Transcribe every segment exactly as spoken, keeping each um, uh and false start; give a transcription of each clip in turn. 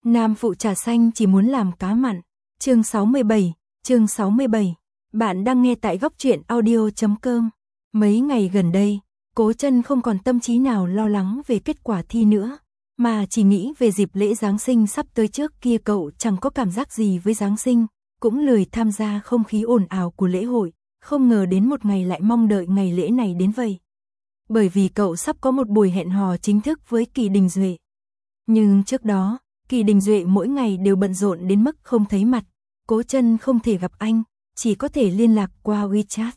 Nam phụ trà xanh chỉ muốn làm cá mặn. Chương sáu mươi bảy, chương sáu mươi bảy. Bạn đang nghe tại góc truyện audio chấm com. Mấy ngày gần đây, Cố Chân không còn tâm trí nào lo lắng về kết quả thi nữa, mà chỉ nghĩ về dịp lễ Giáng sinh sắp tới. Trước kia cậu chẳng có cảm giác gì với Giáng sinh, cũng lười tham gia không khí ồn ào của lễ hội, không ngờ đến một ngày lại mong đợi ngày lễ này đến vậy. Bởi vì cậu sắp có một buổi hẹn hò chính thức với Kỳ Đình Duệ. Nhưng trước đó, Kỳ Đình Duệ mỗi ngày đều bận rộn đến mức không thấy mặt, Cố Chân không thể gặp anh, chỉ có thể liên lạc qua WeChat.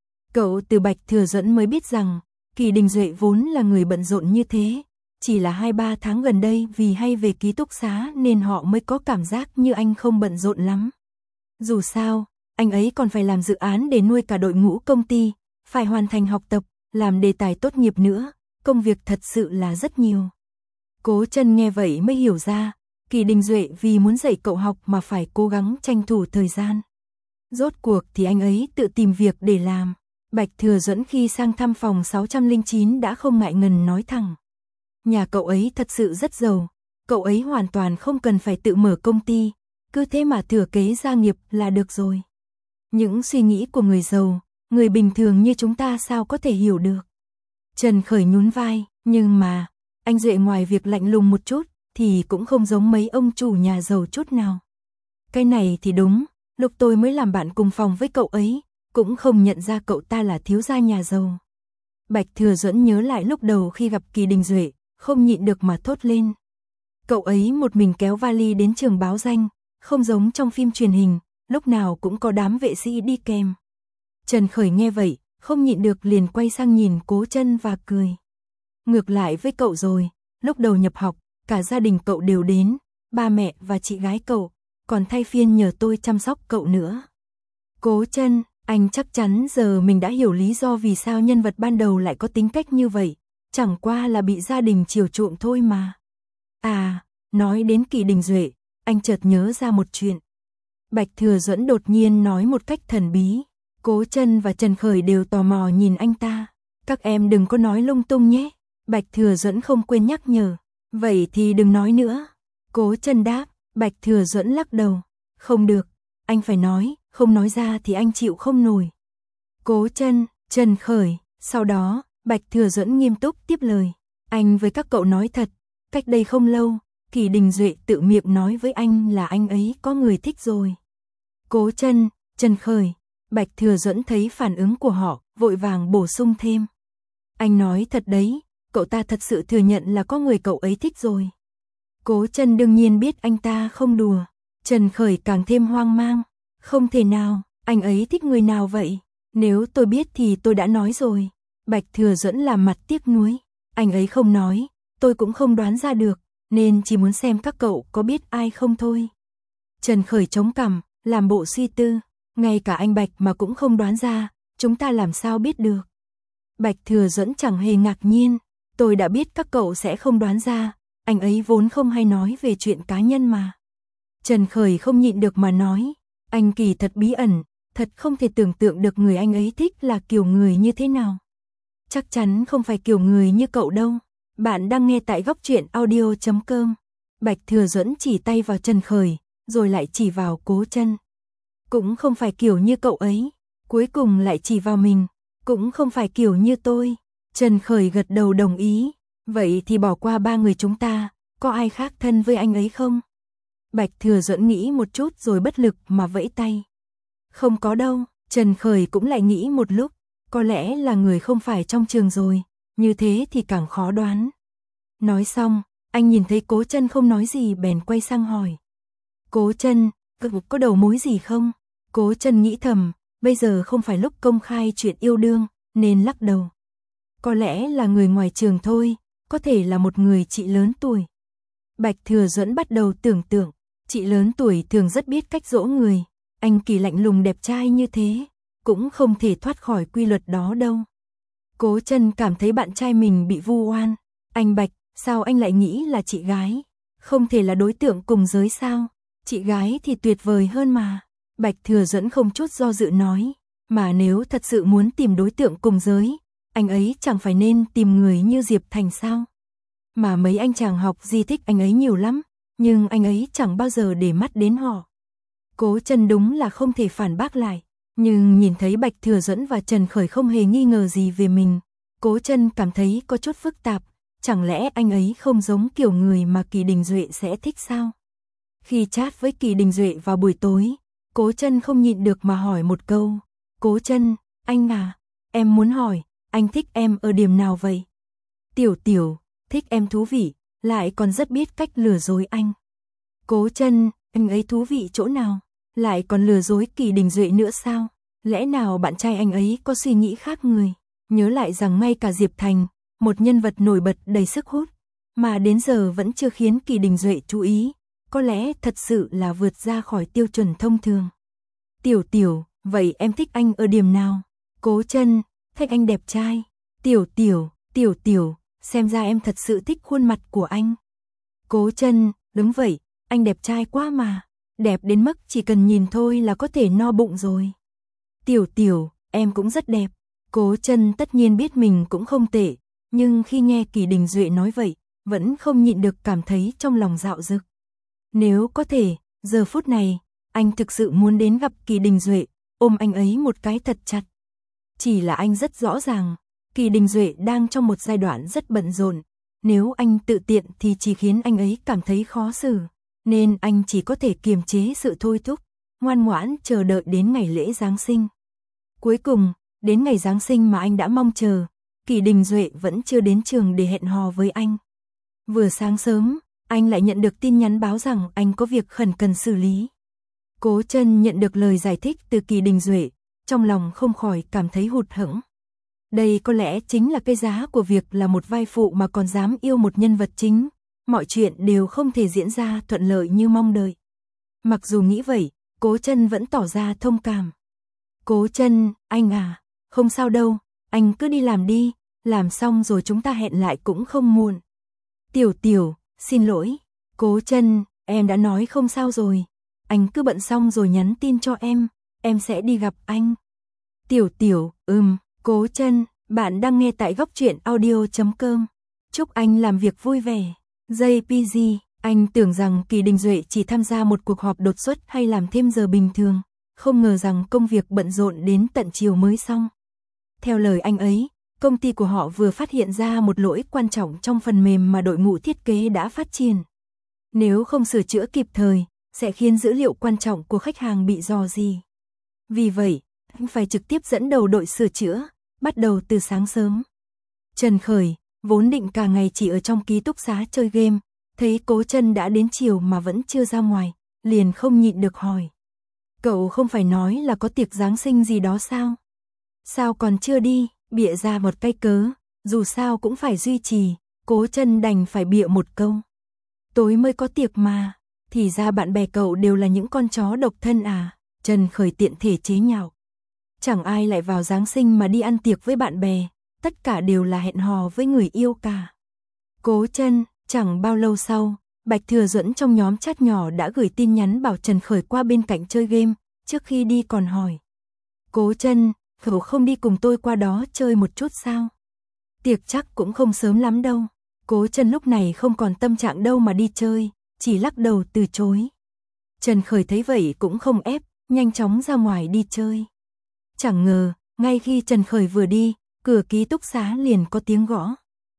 Cậu từ Bạch Thừa Duẫn mới biết rằng, Kỳ Đình Duệ vốn là người bận rộn như thế, chỉ là hai ba tháng gần đây vì hay về ký túc xá nên họ mới có cảm giác như anh không bận rộn lắm. Dù sao, anh ấy còn phải làm dự án để nuôi cả đội ngũ công ty, phải hoàn thành học tập, làm đề tài tốt nghiệp nữa, công việc thật sự là rất nhiều. Cố Chân nghe vậy mới hiểu ra, Kỳ Đình Duệ vì muốn dạy cậu học mà phải cố gắng tranh thủ thời gian. Rốt cuộc thì anh ấy tự tìm việc để làm. Bạch Thừa Duẫn khi sang thăm phòng sáu không chín đã không ngại ngần nói thẳng. Nhà cậu ấy thật sự rất giàu, cậu ấy hoàn toàn không cần phải tự mở công ty, cứ thế mà thừa kế gia nghiệp là được rồi. Những suy nghĩ của người giàu, người bình thường như chúng ta sao có thể hiểu được. Trần Khởi nhún vai, nhưng mà, anh Duệ ngoài việc lạnh lùng một chút, thì cũng không giống mấy ông chủ nhà giàu chút nào. Cái này thì đúng, lúc tôi mới làm bạn cùng phòng với cậu ấy, cũng không nhận ra cậu ta là thiếu gia nhà giàu. Bạch Thừa Duẫn nhớ lại lúc đầu khi gặp Kỳ Đình Duệ, không nhịn được mà thốt lên. Cậu ấy một mình kéo vali đến trường báo danh, không giống trong phim truyền hình, lúc nào cũng có đám vệ sĩ đi kèm. Trần Khởi nghe vậy, không nhịn được liền quay sang nhìn Cố Chân và cười. Ngược lại với cậu rồi, lúc đầu nhập học, cả gia đình cậu đều đến, ba mẹ và chị gái cậu, còn thay phiên nhờ tôi chăm sóc cậu nữa. Cố Chân, anh chắc chắn giờ mình đã hiểu lý do vì sao nhân vật ban đầu lại có tính cách như vậy, chẳng qua là bị gia đình chiều chuộng thôi mà. À, nói đến Kỳ Đình Duệ, anh chợt nhớ ra một chuyện. Bạch Thừa Duẫn đột nhiên nói một cách thần bí. Cố Chân và Trần Khởi đều tò mò nhìn anh ta. Các em đừng có nói lung tung nhé. Bạch Thừa Duẫn không quên nhắc nhở. Vậy thì đừng nói nữa. Cố Chân đáp. Bạch Thừa Duẫn lắc đầu. Không được, anh phải nói, không nói ra thì anh chịu không nổi. Cố Chân, Trần Khởi. Sau đó, Bạch Thừa Duẫn nghiêm túc tiếp lời. Anh với các cậu nói thật, cách đây không lâu, Kỳ Đình Duệ tự miệng nói với anh là anh ấy có người thích rồi. Cố Chân, Trần Khởi. Bạch Thừa Duẫn thấy phản ứng của họ, vội vàng bổ sung thêm. Anh nói thật đấy, cậu ta thật sự thừa nhận là có người cậu ấy thích rồi. Cố Chân đương nhiên biết anh ta không đùa. Trần Khởi càng thêm hoang mang. Không thể nào, anh ấy thích người nào vậy? Nếu tôi biết thì tôi đã nói rồi. Bạch Thừa Duẫn làm mặt tiếc nuối. Anh ấy không nói, tôi cũng không đoán ra được, nên chỉ muốn xem các cậu có biết ai không thôi. Trần Khởi chống cằm, làm bộ suy tư. Ngay cả anh Bạch mà cũng không đoán ra, chúng ta làm sao biết được. Bạch Thừa Duẫn chẳng hề ngạc nhiên, tôi đã biết các cậu sẽ không đoán ra, anh ấy vốn không hay nói về chuyện cá nhân mà. Trần Khởi không nhịn được mà nói, anh Kỳ thật bí ẩn, thật không thể tưởng tượng được người anh ấy thích là kiểu người như thế nào. Chắc chắn không phải kiểu người như cậu đâu. Bạn đang nghe tại góc truyện audio chấm com. Bạch Thừa Duẫn chỉ tay vào Trần Khởi, rồi lại chỉ vào Cố Chân. Cũng không phải kiểu như cậu ấy, cuối cùng lại chỉ vào mình, cũng không phải kiểu như tôi. Trần Khởi gật đầu đồng ý, vậy thì bỏ qua ba người chúng ta, có ai khác thân với anh ấy không? Bạch Thừa Duẫn nghĩ một chút rồi bất lực mà vẫy tay. Không có đâu. Trần Khởi cũng lại nghĩ một lúc, có lẽ là người không phải trong trường rồi, như thế thì càng khó đoán. Nói xong, anh nhìn thấy Cố Chân không nói gì bèn quay sang hỏi. Cố Chân, có đầu mối gì không? Cố Chân nghĩ thầm, bây giờ không phải lúc công khai chuyện yêu đương, nên lắc đầu. Có lẽ là người ngoài trường thôi, có thể là một người chị lớn tuổi. Bạch Thừa Duẫn bắt đầu tưởng tượng, chị lớn tuổi thường rất biết cách dỗ người, anh Kỳ lạnh lùng đẹp trai như thế, cũng không thể thoát khỏi quy luật đó đâu. Cố Chân cảm thấy bạn trai mình bị vu oan. Anh Bạch, sao anh lại nghĩ là chị gái? Không thể là đối tượng cùng giới sao? Chị gái thì tuyệt vời hơn mà. Bạch Thừa Duẫn không chút do dự nói, mà nếu thật sự muốn tìm đối tượng cùng giới, anh ấy chẳng phải nên tìm người như Diệp Thành sao? Mà mấy anh chàng học di thích anh ấy nhiều lắm, nhưng anh ấy chẳng bao giờ để mắt đến họ. Cố Chân đúng là không thể phản bác lại, nhưng nhìn thấy Bạch Thừa Duẫn và Trần Khởi không hề nghi ngờ gì về mình, Cố Chân cảm thấy có chút phức tạp, chẳng lẽ anh ấy không giống kiểu người mà Kỳ Đình Duệ sẽ thích sao? Khi chat với Kỳ Đình Duệ vào buổi tối, Cố Chân không nhịn được mà hỏi một câu, Cố Chân, anh à, em muốn hỏi, anh thích em ở điểm nào vậy? Tiểu Tiểu, thích em thú vị, lại còn rất biết cách lừa dối anh. Cố Chân, anh ấy thú vị chỗ nào? Lại còn lừa dối Kỳ Đình Duệ nữa sao? Lẽ nào bạn trai anh ấy có suy nghĩ khác người? Nhớ lại rằng ngay cả Diệp Thành, một nhân vật nổi bật đầy sức hút, mà đến giờ vẫn chưa khiến Kỳ Đình Duệ chú ý, có lẽ thật sự là vượt ra khỏi tiêu chuẩn thông thường. Tiểu Tiểu, vậy em thích anh ở điểm nào? Cố Chân, thích anh đẹp trai. Tiểu Tiểu, Tiểu Tiểu, xem ra em thật sự thích khuôn mặt của anh. Cố Chân, đúng vậy, anh đẹp trai quá mà, đẹp đến mức chỉ cần nhìn thôi là có thể no bụng rồi. Tiểu Tiểu, em cũng rất đẹp. Cố Chân tất nhiên biết mình cũng không tệ, nhưng khi nghe Kỳ Đình Duệ nói vậy, vẫn không nhịn được cảm thấy trong lòng dạo dực. Nếu có thể, giờ phút này, anh thực sự muốn đến gặp Kỳ Đình Duệ, ôm anh ấy một cái thật chặt. Chỉ là anh rất rõ ràng, Kỳ Đình Duệ đang trong một giai đoạn rất bận rộn, nếu anh tự tiện thì chỉ khiến anh ấy cảm thấy khó xử, nên anh chỉ có thể kiềm chế sự thôi thúc, ngoan ngoãn chờ đợi đến ngày lễ Giáng sinh. Cuối cùng, đến ngày Giáng sinh mà anh đã mong chờ, Kỳ Đình Duệ vẫn chưa đến trường để hẹn hò với anh. Vừa sáng sớm, anh lại nhận được tin nhắn báo rằng anh có việc khẩn cần xử lý. Cố Chân nhận được lời giải thích từ Kỳ Đình Duệ, trong lòng không khỏi cảm thấy hụt hẫng. Đây có lẽ chính là cái giá của việc là một vai phụ mà còn dám yêu một nhân vật chính, mọi chuyện đều không thể diễn ra thuận lợi như mong đợi. Mặc dù nghĩ vậy, Cố Chân vẫn tỏ ra thông cảm. Cố Chân, anh à, không sao đâu, anh cứ đi làm đi, làm xong rồi chúng ta hẹn lại cũng không muộn. Tiểu Tiểu, xin lỗi. Cố Chân, em đã nói không sao rồi, anh cứ bận xong rồi nhắn tin cho em, em sẽ đi gặp anh. Tiểu Tiểu, ừm. Cố Chân, bạn đang nghe tại góc truyện audio chấm com. Chúc anh làm việc vui vẻ. gi pê giê, anh tưởng rằng Kỳ Đình Duệ chỉ tham gia một cuộc họp đột xuất hay làm thêm giờ bình thường, không ngờ rằng công việc bận rộn đến tận chiều mới xong. Theo lời anh ấy, công ty của họ vừa phát hiện ra một lỗi quan trọng trong phần mềm mà đội ngũ thiết kế đã phát triển. Nếu không sửa chữa kịp thời, sẽ khiến dữ liệu quan trọng của khách hàng bị rò rỉ. Vì vậy, anh phải trực tiếp dẫn đầu đội sửa chữa, bắt đầu từ sáng sớm. Trần Khởi, vốn định cả ngày chỉ ở trong ký túc xá chơi game, thấy Cố Chân đã đến chiều mà vẫn chưa ra ngoài, liền không nhịn được hỏi. Cậu không phải nói là có tiệc Giáng sinh gì đó sao? Sao còn chưa đi, bịa ra một cái cớ, dù sao cũng phải duy trì, Cố Chân đành phải bịa một câu. Tối mới có tiệc mà, thì ra bạn bè cậu đều là những con chó độc thân à? Trần Khởi tiện thể chế nhạo. Chẳng ai lại vào Giáng sinh mà đi ăn tiệc với bạn bè, tất cả đều là hẹn hò với người yêu cả. Cố Chân, chẳng bao lâu sau, Bạch Thừa Duẫn trong nhóm chat nhỏ đã gửi tin nhắn bảo Trần Khởi qua bên cạnh chơi game, trước khi đi còn hỏi. Cố Chân, cậu không đi cùng tôi qua đó chơi một chút sao? Tiệc chắc cũng không sớm lắm đâu. Cố Chân lúc này không còn tâm trạng đâu mà đi chơi, chỉ lắc đầu từ chối. Trần Khởi thấy vậy cũng không ép, nhanh chóng ra ngoài đi chơi. Chẳng ngờ, ngay khi Trần Khởi vừa đi, cửa ký túc xá liền có tiếng gõ.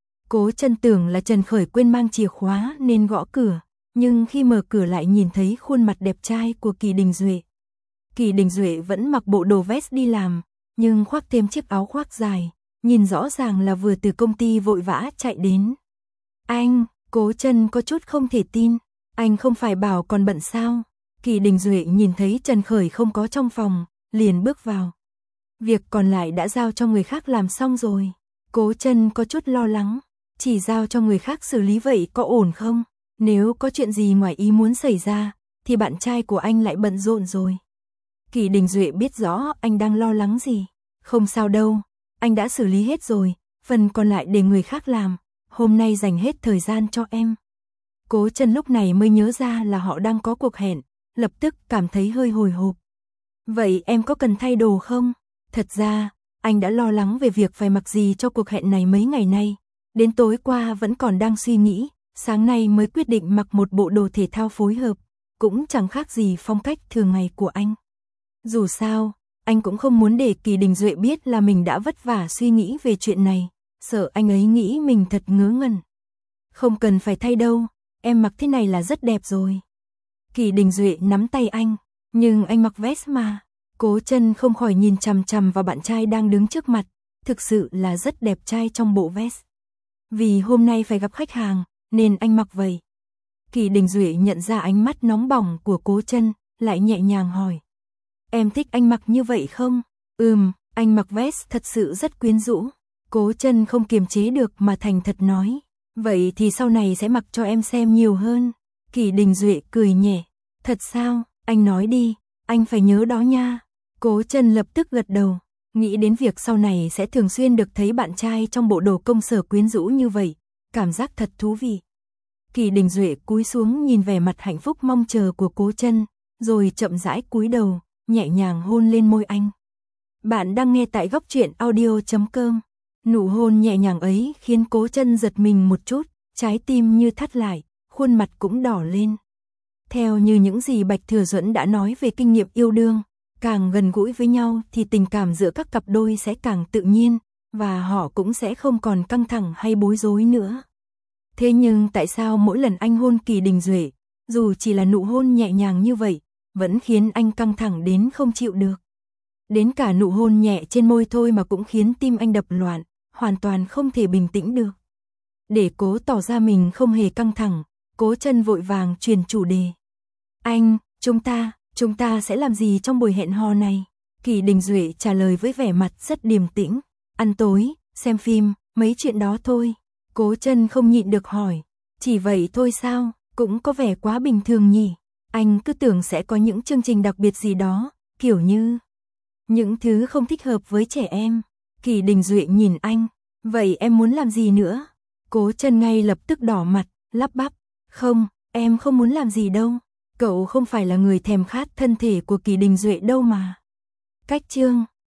Cố Chân tưởng là Trần Khởi quên mang chìa khóa nên gõ cửa, nhưng khi mở cửa lại nhìn thấy khuôn mặt đẹp trai của Kỳ Đình Duệ. Kỳ Đình Duệ vẫn mặc bộ đồ vest đi làm, nhưng khoác thêm chiếc áo khoác dài, nhìn rõ ràng là vừa từ công ty vội vã chạy đến. Anh, Cố Chân có chút không thể tin, anh không phải bảo còn bận sao? Kỳ Đình Duệ nhìn thấy Trần Khởi không có trong phòng, liền bước vào. Việc còn lại đã giao cho người khác làm xong rồi. Cố Chân có chút lo lắng, chỉ giao cho người khác xử lý vậy có ổn không? Nếu có chuyện gì ngoài ý muốn xảy ra, thì bạn trai của anh lại bận rộn rồi. Kỳ Đình Duệ biết rõ anh đang lo lắng gì. Không sao đâu, anh đã xử lý hết rồi, phần còn lại để người khác làm, hôm nay dành hết thời gian cho em. Cố Chân lúc này mới nhớ ra là họ đang có cuộc hẹn, lập tức cảm thấy hơi hồi hộp. Vậy em có cần thay đồ không? Thật ra, anh đã lo lắng về việc phải mặc gì cho cuộc hẹn này mấy ngày nay, đến tối qua vẫn còn đang suy nghĩ, Sáng nay mới quyết định mặc một bộ đồ thể thao phối hợp, cũng chẳng khác gì phong cách thường ngày của anh. Dù sao, anh cũng không muốn để Kỳ Đình Duệ biết là mình đã vất vả suy nghĩ về chuyện này, sợ anh ấy nghĩ mình thật ngớ ngẩn. Không cần phải thay đâu, em mặc thế này là rất đẹp rồi. Kỳ Đình Duệ nắm tay anh, nhưng anh mặc vest mà. Cố Chân không khỏi nhìn chằm chằm vào bạn trai đang đứng trước mặt, thực sự là rất đẹp trai trong bộ vest. Vì hôm nay phải gặp khách hàng, nên anh mặc vậy. Kỳ Đình Duệ nhận ra ánh mắt nóng bỏng của Cố Chân, lại nhẹ nhàng hỏi. Em thích anh mặc như vậy không? Ừm, anh mặc vest thật sự rất quyến rũ. Cố Chân không kiềm chế được mà thành thật nói. Vậy thì sau này sẽ mặc cho em xem nhiều hơn. Kỳ Đình Duệ cười nhẹ. Thật sao? Anh nói đi, anh phải nhớ đó nha. Cố Chân lập tức gật đầu, nghĩ đến việc sau này sẽ thường xuyên được thấy bạn trai trong bộ đồ công sở quyến rũ như vậy, cảm giác thật thú vị. Kỳ Đình Duệ cúi xuống nhìn vẻ mặt hạnh phúc mong chờ của Cố Chân, rồi chậm rãi cúi đầu, nhẹ nhàng hôn lên môi anh. Bạn đang nghe tại góc truyện audio chấm com. Nụ hôn nhẹ nhàng ấy khiến Cố Chân giật mình một chút, trái tim như thắt lại, khuôn mặt cũng đỏ lên. Theo như những gì Bạch Thừa Duẫn đã nói về kinh nghiệm yêu đương, càng gần gũi với nhau thì tình cảm giữa các cặp đôi sẽ càng tự nhiên, và họ cũng sẽ không còn căng thẳng hay bối rối nữa. Thế nhưng tại sao mỗi lần anh hôn Kỳ Đình Duệ, dù chỉ là nụ hôn nhẹ nhàng như vậy, vẫn khiến anh căng thẳng đến không chịu được. Đến cả nụ hôn nhẹ trên môi thôi mà cũng khiến tim anh đập loạn, hoàn toàn không thể bình tĩnh được. Để cố tỏ ra mình không hề căng thẳng, Cố Chân vội vàng truyền chủ đề. Anh, chúng ta, chúng ta sẽ làm gì trong buổi hẹn hò này? Kỳ Đình Duệ trả lời với vẻ mặt rất điềm tĩnh. Ăn tối, xem phim, mấy chuyện đó thôi. Cố Chân không nhịn được hỏi. Chỉ vậy thôi sao? Cũng có vẻ quá bình thường nhỉ? Anh cứ tưởng sẽ có những chương trình đặc biệt gì đó, kiểu như những thứ không thích hợp với trẻ em. Kỳ Đình Duệ nhìn anh. Vậy em muốn làm gì nữa? Cố Chân ngay lập tức đỏ mặt, lắp bắp. Không, em không muốn làm gì đâu. Cậu không phải là người thèm khát thân thể của Kỳ Đình Duệ đâu mà. Cách chương